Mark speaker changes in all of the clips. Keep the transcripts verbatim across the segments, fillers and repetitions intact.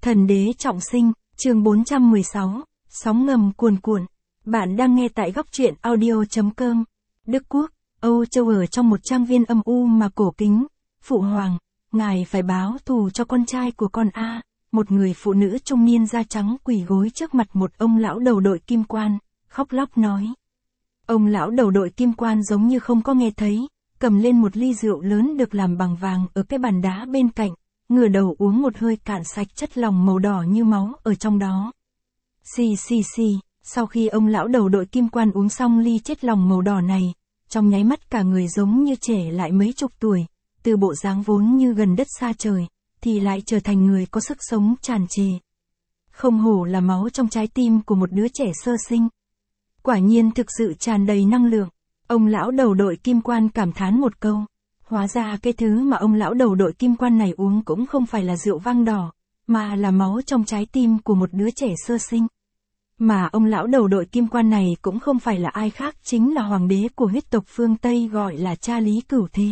Speaker 1: Thần đế trọng sinh, chương bốn trăm mười sáu, sóng ngầm cuồn cuộn. Bạn đang nghe tại góc truyện audio chấm com. Đức Quốc, Âu Châu ở trong một trang viên âm u mà cổ kính. Phụ hoàng, ngài phải báo thù cho con trai của con a. Một người phụ nữ trung niên da trắng quỳ gối trước mặt một ông lão đầu đội kim quan, khóc lóc nói. Ông lão đầu đội kim quan giống như không có nghe thấy, cầm lên một ly rượu lớn được làm bằng vàng ở cái bàn đá bên cạnh, ngửa đầu uống một hơi cạn sạch chất lỏng màu đỏ như máu ở trong đó. Xì xì xì, sau khi ông lão đầu đội kim quan uống xong ly chất lỏng màu đỏ này, trong nháy mắt cả người giống như trẻ lại mấy chục tuổi, từ bộ dáng vốn như gần đất xa trời, thì lại trở thành người có sức sống tràn trề. Không hổ là máu trong trái tim của một đứa trẻ sơ sinh. Quả nhiên thực sự tràn đầy năng lượng. Ông lão đầu đội kim quan cảm thán một câu. Hóa ra cái thứ mà ông lão đầu đội kim quan này uống cũng không phải là rượu vang đỏ, mà là máu trong trái tim của một đứa trẻ sơ sinh. Mà ông lão đầu đội kim quan này cũng không phải là ai khác, chính là hoàng đế của huyết tộc phương Tây, gọi là cha Lý Cửu Thế.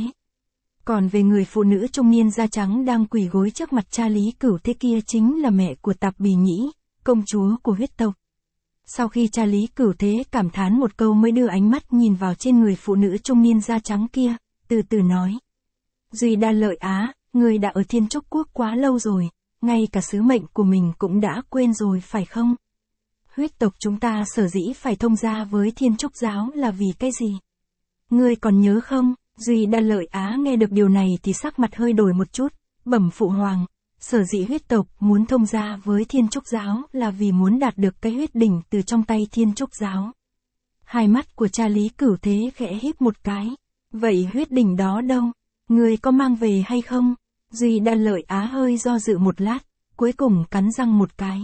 Speaker 1: Còn về người phụ nữ trung niên da trắng đang quỳ gối trước mặt cha Lý Cửu Thế kia chính là mẹ của Tạp Bì Nhĩ, công chúa của huyết tộc. Sau khi cha Lý Cửu Thế cảm thán một câu mới đưa ánh mắt nhìn vào trên người phụ nữ trung niên da trắng kia, từ từ nói. Duy Đa Lợi Á, người đã ở Thiên Trúc Quốc quá lâu rồi, ngay cả sứ mệnh của mình cũng đã quên rồi phải không? Huyết tộc chúng ta sở dĩ phải thông gia với Thiên Trúc giáo là vì cái gì? Ngươi còn nhớ không? Duy Đa Lợi Á nghe được điều này thì sắc mặt hơi đổi một chút, bẩm phụ hoàng, sở dĩ huyết tộc muốn thông gia với Thiên Trúc giáo là vì muốn đạt được cái huyết đỉnh từ trong tay Thiên Trúc giáo. Hai mắt của cha Lý Cửu Thế khẽ híp một cái. Vậy huyết đỉnh đó đâu? Ngươi có mang về hay không? Duy Đa Lợi Á hơi do dự một lát, cuối cùng cắn răng một cái.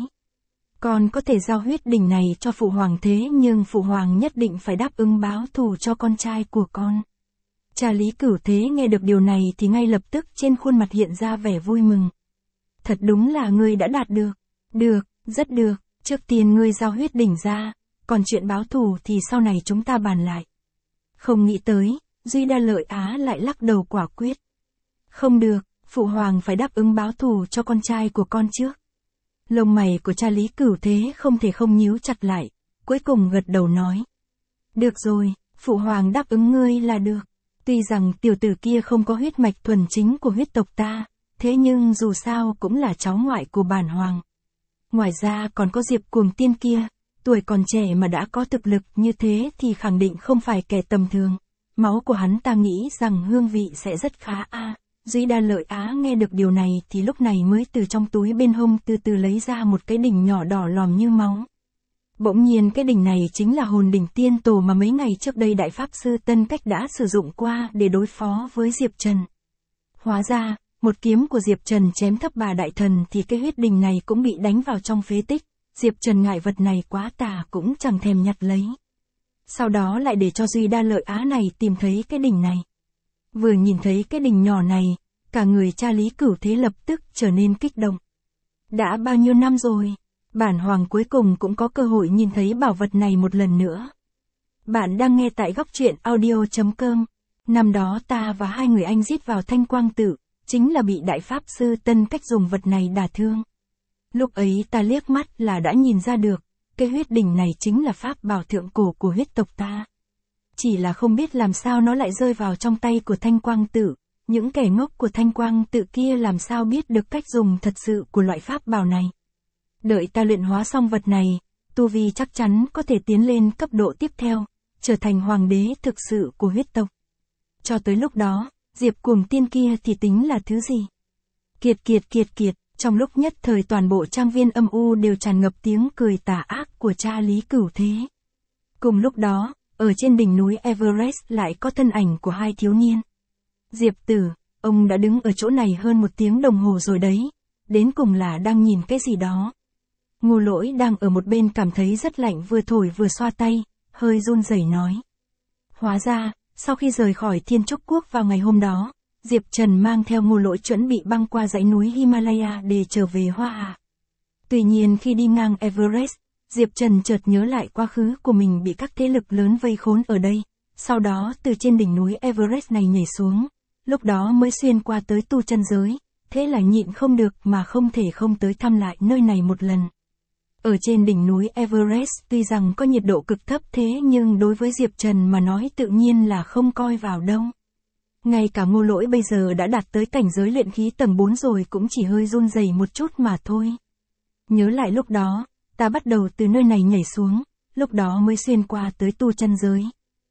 Speaker 1: Con có thể giao huyết đỉnh này cho phụ hoàng, thế nhưng phụ hoàng nhất định phải đáp ứng báo thù cho con trai của con. Cha Lý Cửu Thế nghe được điều này thì ngay lập tức trên khuôn mặt hiện ra vẻ vui mừng. Thật đúng là ngươi đã đạt được. Được, rất được, trước tiên ngươi giao huyết đỉnh ra, còn chuyện báo thù thì sau này chúng ta bàn lại. Không nghĩ tới, Duy Đa Lợi Á lại lắc đầu quả quyết. Không được, phụ hoàng phải đáp ứng báo thù cho con trai của con trước. Lông mày của cha Lý Cửu Thế không thể không nhíu chặt lại, cuối cùng gật đầu nói. Được rồi, phụ hoàng đáp ứng ngươi là được. Tuy rằng tiểu tử kia không có huyết mạch thuần chính của huyết tộc ta, thế nhưng dù sao cũng là cháu ngoại của bản hoàng. Ngoài ra còn có Diệp Cuồng Tiên kia, tuổi còn trẻ mà đã có thực lực như thế thì khẳng định không phải kẻ tầm thường. Máu của hắn ta nghĩ rằng hương vị sẽ rất khá a. À. Duy Đa Lợi Á nghe được điều này thì lúc này mới từ trong túi bên hông từ từ lấy ra một cái đỉnh nhỏ đỏ lòm như máu. Bỗng nhiên cái đỉnh này chính là hồn đỉnh tiên tổ mà mấy ngày trước đây Đại Pháp Sư Tân Cách đã sử dụng qua để đối phó với Diệp Trần. Hóa ra, một kiếm của Diệp Trần chém thấp bà đại thần thì cái huyết đỉnh này cũng bị đánh vào trong phế tích. Diệp Trần ngại vật này quá tà cũng chẳng thèm nhặt lấy. Sau đó lại để cho Duy Đa Lợi Á này tìm thấy cái đỉnh này. Vừa nhìn thấy cái đỉnh nhỏ này, cả người cha Lý Cửu Thế lập tức trở nên kích động. Đã bao nhiêu năm rồi, bản hoàng cuối cùng cũng có cơ hội nhìn thấy bảo vật này một lần nữa. Bạn đang nghe tại góc truyện audio chấm com. Năm đó ta và hai người anh giết vào Thanh Quang Tự, chính là bị Đại Pháp Sư Tân Cách dùng vật này đả thương. Lúc ấy ta liếc mắt là đã nhìn ra được, cái huyết đỉnh này chính là pháp bảo thượng cổ của huyết tộc ta. Chỉ là không biết làm sao nó lại rơi vào trong tay của Thanh Quang Tự, những kẻ ngốc của Thanh Quang Tự kia làm sao biết được cách dùng thật sự của loại pháp bảo này. Đợi ta luyện hóa xong vật này, tu vi chắc chắn có thể tiến lên cấp độ tiếp theo, trở thành hoàng đế thực sự của huyết tộc. Cho tới lúc đó, Diệp Cuồng Tiên kia thì tính là thứ gì? Kiệt kiệt kiệt kiệt. Trong lúc nhất thời toàn bộ trang viên âm u đều tràn ngập tiếng cười tà ác của cha Lý Cửu Thế. Cùng lúc đó, ở trên đỉnh núi Everest lại có thân ảnh của hai thiếu niên. Diệp Tử, ông đã đứng ở chỗ này hơn một tiếng đồng hồ rồi đấy, đến cùng là đang nhìn cái gì đó. Ngô Lỗi đang ở một bên cảm thấy rất lạnh vừa thổi vừa xoa tay, hơi run rẩy nói. Hóa ra, sau khi rời khỏi Thiên Trúc Quốc vào ngày hôm đó, Diệp Trần mang theo Ngô Lỗi chuẩn bị băng qua dãy núi Himalaya để trở về Hoa Hạ. Tuy nhiên khi đi ngang Everest, Diệp Trần chợt nhớ lại quá khứ của mình bị các thế lực lớn vây khốn ở đây, sau đó từ trên đỉnh núi Everest này nhảy xuống, lúc đó mới xuyên qua tới tu chân giới, thế là nhịn không được mà không thể không tới thăm lại nơi này một lần. Ở trên đỉnh núi Everest tuy rằng có nhiệt độ cực thấp thế nhưng đối với Diệp Trần mà nói tự nhiên là không coi vào đâu. Ngay cả Ngô Lỗi bây giờ đã đạt tới cảnh giới luyện khí tầng bốn rồi cũng chỉ hơi run rẩy một chút mà thôi. Nhớ lại lúc đó, ta bắt đầu từ nơi này nhảy xuống, lúc đó mới xuyên qua tới tu chân giới.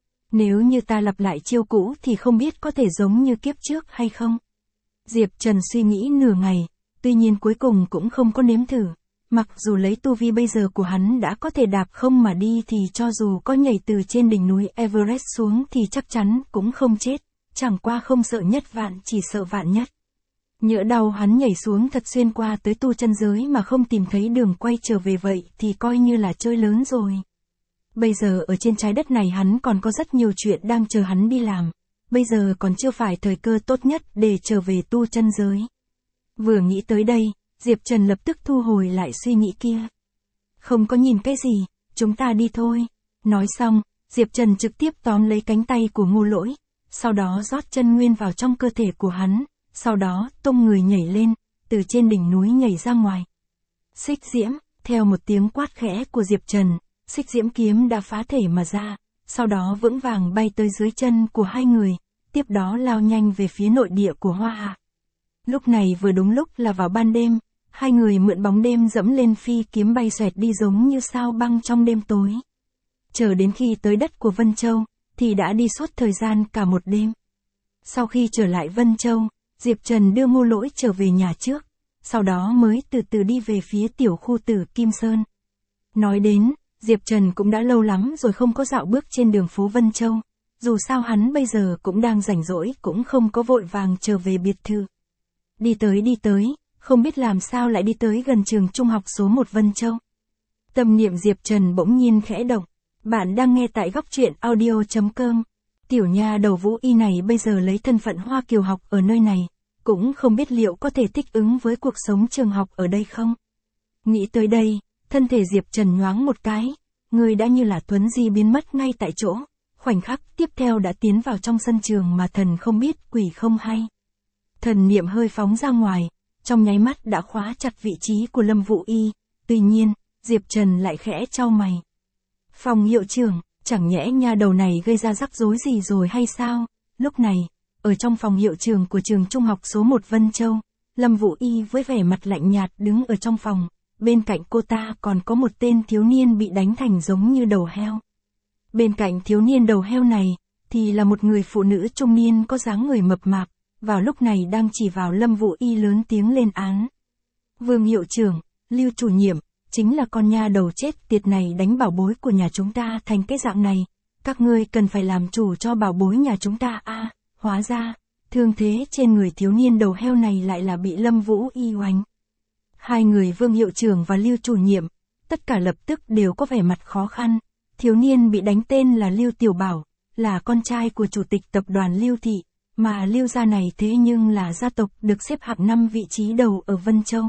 Speaker 1: Nếu như ta lặp lại chiêu cũ thì không biết có thể giống như kiếp trước hay không. Diệp Trần suy nghĩ nửa ngày, tuy nhiên cuối cùng cũng không có nếm thử. Mặc dù lấy tu vi bây giờ của hắn đã có thể đạp không mà đi thì cho dù có nhảy từ trên đỉnh núi Everest xuống thì chắc chắn cũng không chết, chẳng qua không sợ nhất vạn chỉ sợ vạn nhất. Nhỡ đầu hắn nhảy xuống thật xuyên qua tới tu chân giới mà không tìm thấy đường quay trở về vậy thì coi như là chơi lớn rồi. Bây giờ ở trên trái đất này hắn còn có rất nhiều chuyện đang chờ hắn đi làm, bây giờ còn chưa phải thời cơ tốt nhất để trở về tu chân giới. Vừa nghĩ tới đây, Diệp Trần lập tức thu hồi lại suy nghĩ kia. Không có nhìn cái gì, chúng ta đi thôi. Nói xong, Diệp Trần trực tiếp tóm lấy cánh tay của Ngô Lỗi, sau đó rót chân nguyên vào trong cơ thể của hắn, sau đó tung người nhảy lên, từ trên đỉnh núi nhảy ra ngoài. Xích diễm, theo một tiếng quát khẽ của Diệp Trần, xích diễm kiếm đã phá thể mà ra, sau đó vững vàng bay tới dưới chân của hai người, tiếp đó lao nhanh về phía nội địa của Hoa Hạ. Lúc này vừa đúng lúc là vào ban đêm, hai người mượn bóng đêm dẫm lên phi kiếm bay xoẹt đi giống như sao băng trong đêm tối. Chờ đến khi tới đất của Vân Châu, thì đã đi suốt thời gian cả một đêm. Sau khi trở lại Vân Châu, Diệp Trần đưa Ngô Lỗi trở về nhà trước, sau đó mới từ từ đi về phía tiểu khu Tử Kim Sơn. Nói đến, Diệp Trần cũng đã lâu lắm rồi không có dạo bước trên đường phố Vân Châu, dù sao hắn bây giờ cũng đang rảnh rỗi cũng không có vội vàng trở về biệt thự. Đi tới đi tới, không biết làm sao lại đi tới gần trường trung học số một Vân Châu. Tâm niệm Diệp Trần bỗng nhiên khẽ động. Bạn đang nghe tại góc truyện audio chấm com. Tiểu nha đầu Vũ Y này bây giờ lấy thân phận Hoa Kiều học ở nơi này, cũng không biết liệu có thể thích ứng với cuộc sống trường học ở đây không. Nghĩ tới đây, thân thể Diệp Trần nhoáng một cái, người đã như là thuấn di biến mất ngay tại chỗ, khoảnh khắc tiếp theo đã tiến vào trong sân trường mà thần không biết quỷ không hay. Thần niệm hơi phóng ra ngoài, trong nháy mắt đã khóa chặt vị trí của Lâm Vũ Y, tuy nhiên, Diệp Trần lại khẽ chau mày. Phòng hiệu trưởng, chẳng nhẽ nha đầu này gây ra rắc rối gì rồi hay sao? Lúc này, ở trong phòng hiệu trưởng của trường trung học số một Vân Châu, Lâm Vũ Y với vẻ mặt lạnh nhạt đứng ở trong phòng, bên cạnh cô ta còn có một tên thiếu niên bị đánh thành giống như đầu heo. Bên cạnh thiếu niên đầu heo này, thì là một người phụ nữ trung niên có dáng người mập mạp, vào lúc này đang chỉ vào Lâm Vũ Y lớn tiếng lên án. Vương hiệu trưởng, Lưu chủ nhiệm, chính là con nha đầu chết tiệt này đánh bảo bối của nhà chúng ta thành cái dạng này, các ngươi cần phải làm chủ cho bảo bối nhà chúng ta a. À, hóa ra, thương thế trên người thiếu niên đầu heo này lại là bị Lâm Vũ Y oánh. Hai người Vương hiệu trưởng và Lưu chủ nhiệm, tất cả lập tức đều có vẻ mặt khó khăn. Thiếu niên bị đánh tên là Lưu Tiểu Bảo, là con trai của chủ tịch tập đoàn Lưu Thị, mà Lưu gia này thế nhưng là gia tộc được xếp hạng năm vị trí đầu ở Vân Châu.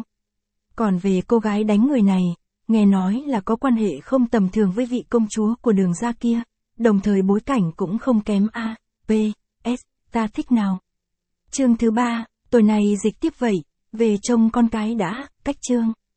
Speaker 1: Còn về cô gái đánh người này, nghe nói là có quan hệ không tầm thường với vị công chúa của Đường gia kia, đồng thời bối cảnh cũng không kém a. P. S. Ta thích nào. Chương thứ ba, tối nay dịch tiếp vậy, về trông con cái đã, cách chương.